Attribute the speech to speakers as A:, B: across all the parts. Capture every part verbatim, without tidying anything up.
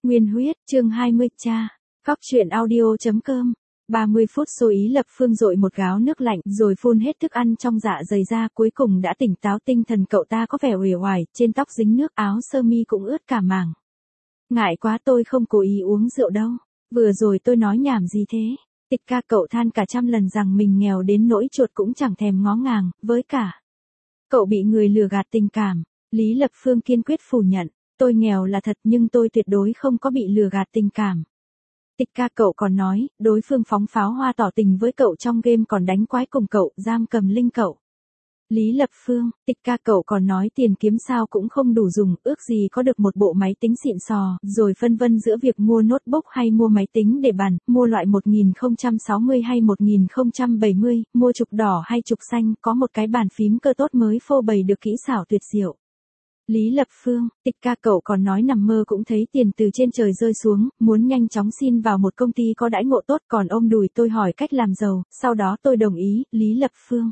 A: Nguyên huyết, chương hai mươi, cha. Cóc truyện audio.com. ba mươi phút số Ý Lập Phương dội một gáo nước lạnh rồi phun hết thức ăn trong dạ dày ra, cuối cùng đã tỉnh táo tinh thần. Cậu ta có vẻ uể oải, trên tóc dính nước, áo sơ mi cũng ướt cả mảng. Ngại quá, tôi không cố ý uống rượu đâu. Vừa rồi tôi nói nhảm gì thế? Tịch ca, cậu than cả trăm lần rằng mình nghèo đến nỗi chuột cũng chẳng thèm ngó ngàng, với cả cậu bị người lừa gạt tình cảm. Lý Lập Phương kiên quyết phủ nhận. Tôi nghèo là thật nhưng tôi tuyệt đối không có bị lừa gạt tình cảm. Tịch ca, cậu còn nói, đối phương phóng pháo hoa tỏ tình với cậu trong game, còn đánh quái cùng cậu, giam cầm linh cậu. Lý Lập Phương, tịch ca, cậu còn nói tiền kiếm sao cũng không đủ dùng, ước gì có được một bộ máy tính xịn sò, rồi phân vân giữa việc mua notebook hay mua máy tính để bàn, mua loại một nghìn không trăm sáu mươi hay một nghìn không trăm bảy mươi, mua trục đỏ hay trục xanh, có một cái bàn phím cơ tốt mới phô bày được kỹ xảo tuyệt diệu. Lý Lập Phương, tịch ca, cậu còn nói nằm mơ cũng thấy tiền từ trên trời rơi xuống, muốn nhanh chóng xin vào một công ty có đãi ngộ tốt, còn ôm đùi tôi hỏi cách làm giàu, sau đó tôi đồng ý. Lý Lập Phương.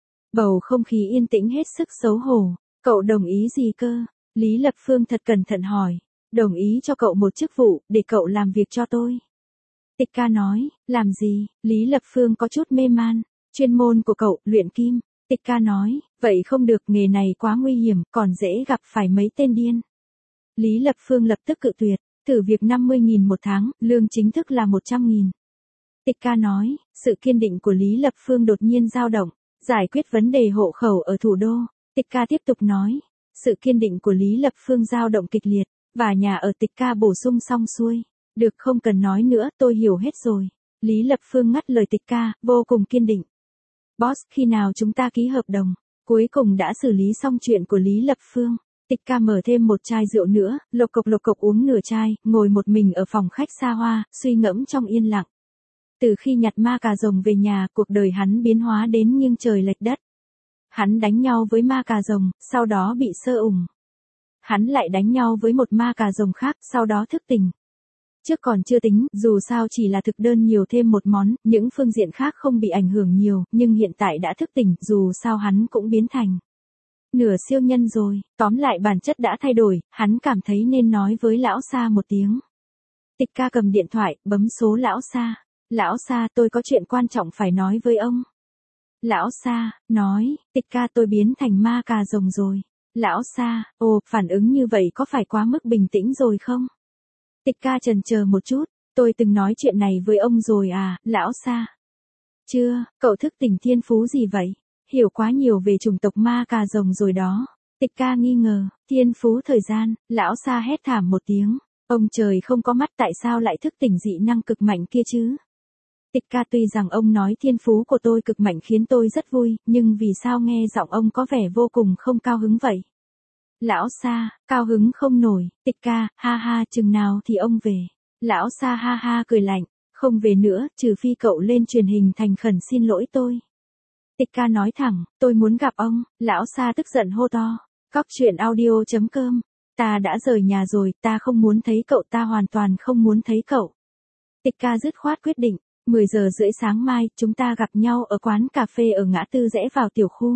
A: Bầu không khí yên tĩnh hết sức xấu hổ. Cậu đồng ý gì cơ? Lý Lập Phương thật cẩn thận hỏi. Đồng ý cho cậu một chức vụ, để cậu làm việc cho tôi. Tịch ca nói, làm gì? Lý Lập Phương có chút mê man. Chuyên môn của cậu, luyện kim. Tịch ca nói, vậy không được, nghề này quá nguy hiểm, còn dễ gặp phải mấy tên điên. Lý Lập Phương lập tức cự tuyệt, thử việc năm mươi nghìn một tháng, lương chính thức là một trăm nghìn. Tịch ca nói, sự kiên định của Lý Lập Phương đột nhiên dao động, giải quyết vấn đề hộ khẩu ở thủ đô. Tịch ca tiếp tục nói, sự kiên định của Lý Lập Phương dao động kịch liệt, và nhà ở. Tịch ca bổ sung xong xuôi, được, không cần nói nữa, tôi hiểu hết rồi. Lý Lập Phương ngắt lời tịch ca, vô cùng kiên định. Boss, khi nào chúng ta ký hợp đồng? Cuối cùng đã xử lý xong chuyện của Lý Lập Phương. Tịch ca mở thêm một chai rượu nữa, lộc cộc lộc cộc uống nửa chai, ngồi một mình ở phòng khách xa hoa, suy ngẫm trong yên lặng. Từ khi nhặt ma cà rồng về nhà, cuộc đời hắn biến hóa đến nghiêng trời lệch đất. Hắn đánh nhau với ma cà rồng, sau đó bị sơ ủng. Hắn lại đánh nhau với một ma cà rồng khác, sau đó thức tỉnh. Trước còn chưa tính, dù sao chỉ là thực đơn nhiều thêm một món, những phương diện khác không bị ảnh hưởng nhiều, nhưng hiện tại đã thức tỉnh, dù sao hắn cũng biến thành nửa siêu nhân rồi. Tóm lại bản chất đã thay đổi, hắn cảm thấy nên nói với lão Sa một tiếng. Tịch ca cầm điện thoại, bấm số lão Sa. Lão Sa, tôi có chuyện quan trọng phải nói với ông. Lão Sa, nói, tịch ca, tôi biến thành ma cà rồng rồi. Lão Sa, ồ, phản ứng như vậy có phải quá mức bình tĩnh rồi không? Tịch ca chần chờ một chút, tôi từng nói chuyện này với ông rồi à, lão Sa. Chưa, cậu thức tỉnh thiên phú gì vậy? Hiểu quá nhiều về chủng tộc ma cà rồng rồi đó. Tịch ca nghi ngờ, thiên phú thời gian, lão Sa hét thảm một tiếng. Ông trời không có mắt, tại sao lại thức tỉnh dị năng cực mạnh kia chứ? Tịch ca, tuy rằng ông nói thiên phú của tôi cực mạnh khiến tôi rất vui, nhưng vì sao nghe giọng ông có vẻ vô cùng không cao hứng vậy? Lão Sa, cao hứng không nổi. Tịch ca, ha ha, chừng nào thì ông về? Lão Sa ha ha cười lạnh, không về nữa, trừ phi cậu lên truyền hình thành khẩn xin lỗi tôi. Tịch ca nói thẳng, tôi muốn gặp ông. Lão Sa tức giận hô to, cóc truyện audio.com. Ta đã rời nhà rồi, ta không muốn thấy cậu, ta hoàn toàn không muốn thấy cậu. Tịch ca dứt khoát quyết định, mười giờ rưỡi sáng mai, chúng ta gặp nhau ở quán cà phê ở ngã tư rẽ vào tiểu khu.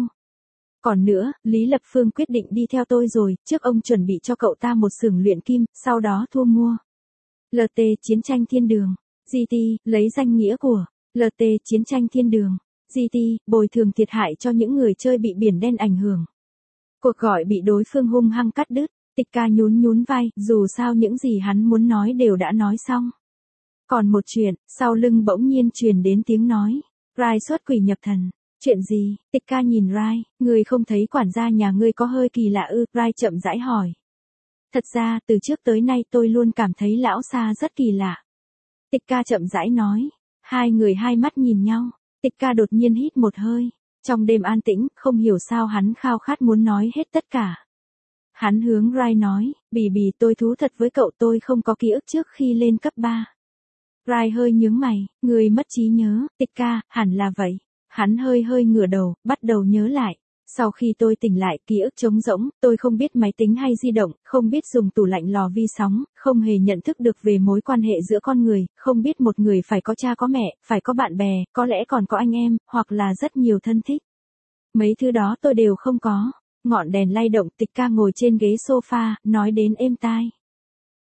A: Còn nữa, Lý Lập Phương quyết định đi theo tôi rồi, trước ông chuẩn bị cho cậu ta một xưởng luyện kim, sau đó thu mua. lờ tê Chiến tranh thiên đường. giê tê, lấy danh nghĩa của lờ tê Chiến tranh thiên đường. giê tê, bồi thường thiệt hại cho những người chơi bị biển đen ảnh hưởng. Cuộc gọi bị đối phương hung hăng cắt đứt, tịch ca nhún nhún vai, dù sao những gì hắn muốn nói đều đã nói xong. Còn một chuyện, sau lưng bỗng nhiên truyền đến tiếng nói. Rai xuất quỷ nhập thần. Chuyện gì? Tịch ca nhìn Rai, ngươi không thấy quản gia nhà ngươi có hơi kỳ lạ ư? Rai chậm rãi hỏi. Thật ra, từ trước tới nay tôi luôn cảm thấy lão Sa rất kỳ lạ. Tịch ca chậm rãi nói. Hai người hai mắt nhìn nhau. Tịch ca đột nhiên hít một hơi. Trong đêm an tĩnh, không hiểu sao hắn khao khát muốn nói hết tất cả. Hắn hướng Rai nói, bì bì, tôi thú thật với cậu, tôi không có ký ức trước khi lên cấp ba. Rai hơi nhướng mày, người mất trí nhớ. Tịch ca, hẳn là vậy. Hắn hơi hơi ngửa đầu, bắt đầu nhớ lại. Sau khi tôi tỉnh lại, ký ức trống rỗng, tôi không biết máy tính hay di động, không biết dùng tủ lạnh lò vi sóng, không hề nhận thức được về mối quan hệ giữa con người, không biết một người phải có cha có mẹ, phải có bạn bè, có lẽ còn có anh em, hoặc là rất nhiều thân thích. Mấy thứ đó tôi đều không có. Ngọn đèn lay động, tịch ca ngồi trên ghế sofa, nói đến êm tai.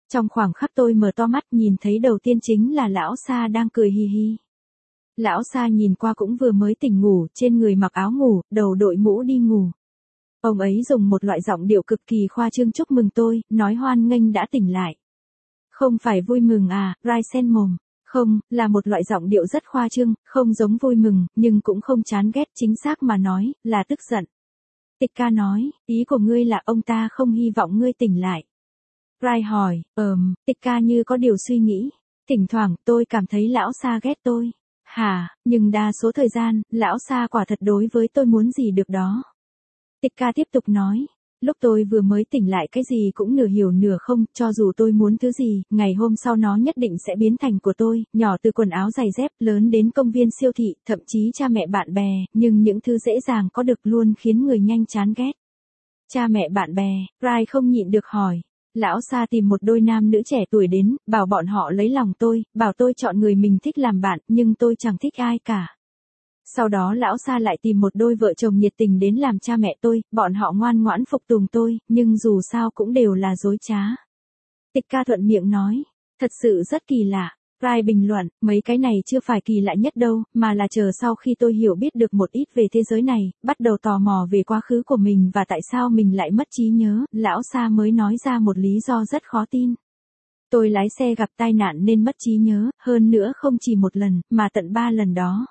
A: Trong khoảng khắc tôi mở to mắt nhìn thấy đầu tiên chính là lão Sa đang cười hì hì. Lão Sa nhìn qua cũng vừa mới tỉnh ngủ, trên người mặc áo ngủ, đầu đội mũ đi ngủ. Ông ấy dùng một loại giọng điệu cực kỳ khoa trương chúc mừng tôi, nói hoan nghênh đã tỉnh lại. Không phải vui mừng à, Rai sen mồm. Không, là một loại giọng điệu rất khoa trương, không giống vui mừng, nhưng cũng không chán ghét, chính xác mà nói, là tức giận. Tịch ca nói, ý của ngươi là ông ta không hy vọng ngươi tỉnh lại. Rai hỏi, ờm, Tịch ca như có điều suy nghĩ. Thỉnh thoảng, tôi cảm thấy lão Sa ghét tôi. Hả, nhưng đa số thời gian, lão Sa quả thật đối với tôi muốn gì được đó. Tịch ca tiếp tục nói, lúc tôi vừa mới tỉnh lại cái gì cũng nửa hiểu nửa không, cho dù tôi muốn thứ gì, ngày hôm sau nó nhất định sẽ biến thành của tôi, nhỏ từ quần áo giày dép, lớn đến công viên siêu thị, thậm chí cha mẹ bạn bè, nhưng những thứ dễ dàng có được luôn khiến người nhanh chán ghét. Cha mẹ bạn bè, Rai không nhịn được hỏi. Lão Sa tìm một đôi nam nữ trẻ tuổi đến, bảo bọn họ lấy lòng tôi, bảo tôi chọn người mình thích làm bạn, nhưng tôi chẳng thích ai cả. Sau đó lão Sa lại tìm một đôi vợ chồng nhiệt tình đến làm cha mẹ tôi, bọn họ ngoan ngoãn phục tùng tôi, nhưng dù sao cũng đều là dối trá. Tịch ca thuận miệng nói, thật sự rất kỳ lạ. Rai bình luận, mấy cái này chưa phải kỳ lạ nhất đâu, mà là chờ sau khi tôi hiểu biết được một ít về thế giới này, bắt đầu tò mò về quá khứ của mình và tại sao mình lại mất trí nhớ, lão Sa mới nói ra một lý do rất khó tin. Tôi lái xe gặp tai nạn nên mất trí nhớ, hơn nữa không chỉ một lần, mà tận ba lần đó.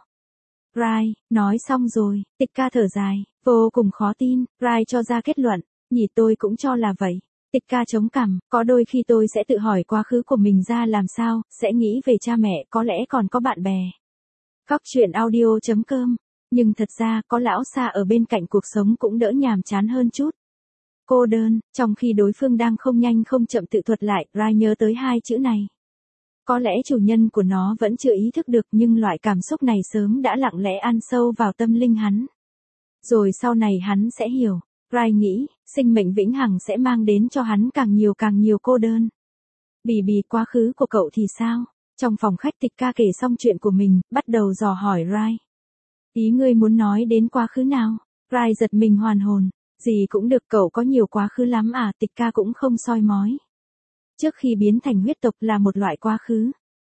A: Rai, nói xong rồi, Tịch ca thở dài, vô cùng khó tin, Rai cho ra kết luận, nhỉ tôi cũng cho là vậy. Tịch ca chống cằm, có đôi khi tôi sẽ tự hỏi quá khứ của mình ra làm sao, sẽ nghĩ về cha mẹ, có lẽ còn có bạn bè. Góc truyện audio chấm com, nhưng thật ra có lão Sa ở bên cạnh cuộc sống cũng đỡ nhàm chán hơn chút. Cô đơn, trong khi đối phương đang không nhanh không chậm tự thuật lại, Rai nhớ tới hai chữ này. Có lẽ chủ nhân của nó vẫn chưa ý thức được nhưng loại cảm xúc này sớm đã lặng lẽ ăn sâu vào tâm linh hắn. Rồi sau này hắn sẽ hiểu. Rai nghĩ, sinh mệnh vĩnh hằng sẽ mang đến cho hắn càng nhiều càng nhiều cô đơn. Bì bì quá khứ của cậu thì sao? Trong phòng khách Tịch ca kể xong chuyện của mình, bắt đầu dò hỏi Rai. Ý ngươi muốn nói đến quá khứ nào? Rai giật mình hoàn hồn. Gì cũng được, cậu có nhiều quá khứ lắm à? Tịch ca cũng không soi mói. Trước khi biến thành huyết tộc là một loại quá khứ.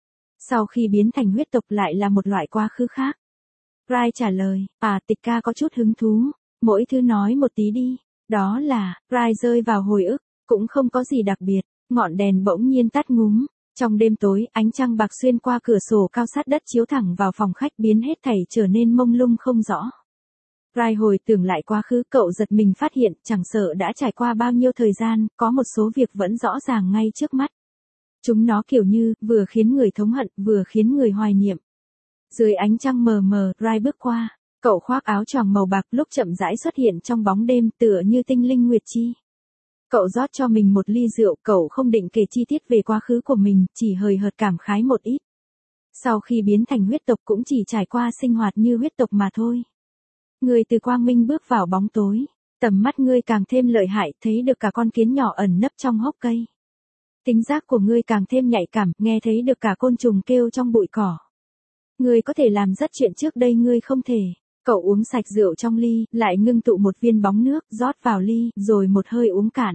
A: Sau khi biến thành huyết tộc lại là một loại quá khứ khác. Rai trả lời, à Tịch ca có chút hứng thú. Mỗi thứ nói một tí đi. Đó là, Rai rơi vào hồi ức, cũng không có gì đặc biệt. Ngọn đèn bỗng nhiên tắt ngúm. Trong đêm tối, ánh trăng bạc xuyên qua cửa sổ cao sát đất chiếu thẳng vào phòng khách biến hết thảy trở nên mông lung không rõ. Rai hồi tưởng lại quá khứ, cậu giật mình phát hiện, chẳng sợ đã trải qua bao nhiêu thời gian, có một số việc vẫn rõ ràng ngay trước mắt. Chúng nó kiểu như, vừa khiến người thống hận, vừa khiến người hoài niệm. Dưới ánh trăng mờ mờ, Rai bước qua. Cậu khoác áo choàng màu bạc lúc chậm rãi xuất hiện trong bóng đêm tựa như tinh linh nguyệt chi. Cậu rót cho mình một ly rượu, cậu không định kể chi tiết về quá khứ của mình, chỉ hời hợt cảm khái một ít. Sau khi biến thành huyết tộc cũng chỉ trải qua sinh hoạt như huyết tộc mà thôi. Người từ quang minh bước vào bóng tối, tầm mắt ngươi càng thêm lợi hại, thấy được cả con kiến nhỏ ẩn nấp trong hốc cây. Tính giác của ngươi càng thêm nhạy cảm, nghe thấy được cả côn trùng kêu trong bụi cỏ. Ngươi có thể làm rất chuyện trước đây ngươi không thể. Cậu uống sạch rượu trong ly, lại ngưng tụ một viên bóng nước, rót vào ly, rồi một hơi uống cạn.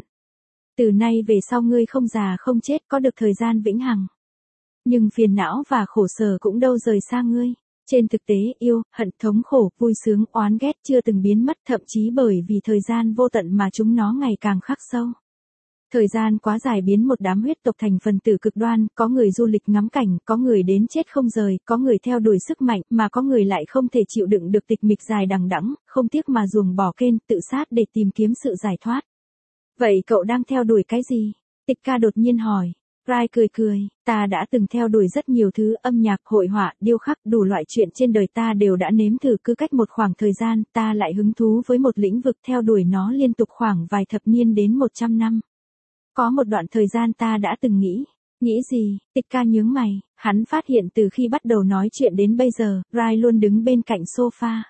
A: Từ nay về sau ngươi không già không chết, có được thời gian vĩnh hằng. Nhưng phiền não và khổ sở cũng đâu rời xa ngươi. Trên thực tế, yêu, hận, thống khổ, vui sướng, oán ghét chưa từng biến mất, thậm chí bởi vì thời gian vô tận mà chúng nó ngày càng khắc sâu. Thời gian quá dài biến một đám huyết tộc thành phần tử cực đoan, có người du lịch ngắm cảnh, có người đến chết không rời, có người theo đuổi sức mạnh, mà có người lại không thể chịu đựng được tịch mịch dài đằng đẵng, không tiếc mà ruồng bỏ kênh, tự sát để tìm kiếm sự giải thoát. Vậy cậu đang theo đuổi cái gì? Tịch ca đột nhiên hỏi. Rai cười cười, ta đã từng theo đuổi rất nhiều thứ, âm nhạc, hội họa, điêu khắc, đủ loại chuyện trên đời ta đều đã nếm thử, cứ cách một khoảng thời gian, ta lại hứng thú với một lĩnh vực, theo đuổi nó liên tục khoảng vài thập niên đến một trăm năm. Có một đoạn thời gian ta đã từng nghĩ, nghĩ gì? Tịch ca nhướng mày, hắn phát hiện từ khi bắt đầu nói chuyện đến bây giờ, Rai luôn đứng bên cạnh sofa.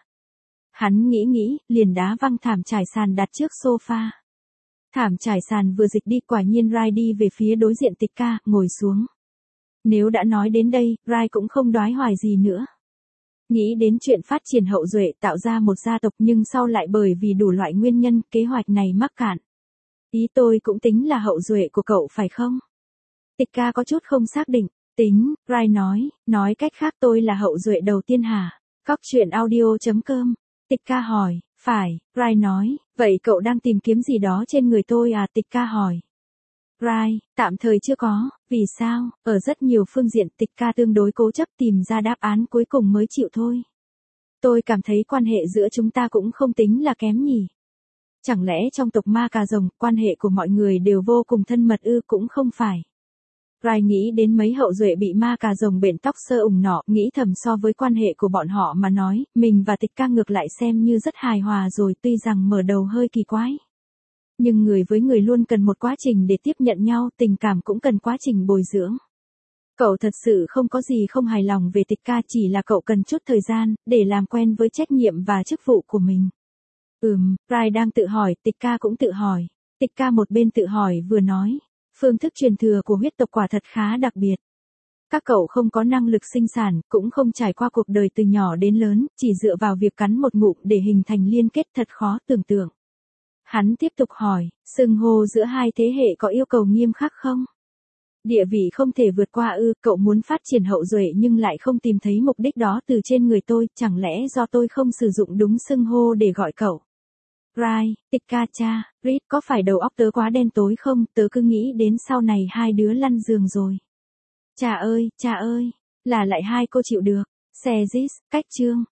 A: Hắn nghĩ nghĩ, liền đá văng thảm trải sàn đặt trước sofa. Thảm trải sàn vừa dịch đi, quả nhiên Rai đi về phía đối diện Tịch ca, ngồi xuống. Nếu đã nói đến đây, Rai cũng không đoái hoài gì nữa. Nghĩ đến chuyện phát triển hậu duệ tạo ra một gia tộc nhưng sau lại bởi vì đủ loại nguyên nhân, kế hoạch này mắc cạn. Ý tôi cũng tính là hậu duệ của cậu phải không? Tịch ca có chút không xác định. Tính, Rai nói, nói cách khác tôi là hậu duệ đầu tiên hả? Cóc truyện audio.com. Tịch ca hỏi, phải, Rai nói, vậy cậu đang tìm kiếm gì đó trên người tôi à? Tịch ca hỏi. Rai, tạm thời chưa có, vì sao? Ở rất nhiều phương diện tịch ca tương đối cố chấp tìm ra đáp án cuối cùng mới chịu thôi. Tôi cảm thấy quan hệ giữa chúng ta cũng không tính là kém nhỉ. Chẳng lẽ trong tộc ma cà rồng, quan hệ của mọi người đều vô cùng thân mật ư? Cũng không phải. Rai nghĩ đến mấy hậu duệ bị ma cà rồng bện tóc sơ ủng nọ, nghĩ thầm so với quan hệ của bọn họ mà nói, mình và tịch ca ngược lại xem như rất hài hòa rồi, tuy rằng mở đầu hơi kỳ quái. Nhưng người với người luôn cần một quá trình để tiếp nhận nhau, tình cảm cũng cần quá trình bồi dưỡng. Cậu thật sự không có gì không hài lòng về tịch ca, chỉ là cậu cần chút thời gian, để làm quen với trách nhiệm và chức vụ của mình. Ừm, Rai đang tự hỏi, tịch ca cũng tự hỏi. Tịch ca một bên tự hỏi vừa nói, phương thức truyền thừa của huyết tộc quả thật khá đặc biệt. Các cậu không có năng lực sinh sản, cũng không trải qua cuộc đời từ nhỏ đến lớn, chỉ dựa vào việc cắn một ngụm để hình thành liên kết thật khó tưởng tượng. Hắn tiếp tục hỏi, xưng hô giữa hai thế hệ có yêu cầu nghiêm khắc không? Địa vị không thể vượt qua ư? Cậu muốn phát triển hậu duệ nhưng lại không tìm thấy mục đích đó từ trên người tôi, chẳng lẽ do tôi không sử dụng đúng xưng hô để gọi cậu? Rai, tịch ca cha, Reed, có phải đầu óc tớ quá đen tối không? Tớ cứ nghĩ đến sau này hai đứa lăn giường rồi. Cha ơi, cha ơi, là lại hai cô chịu được. Xe Zis, cách chương.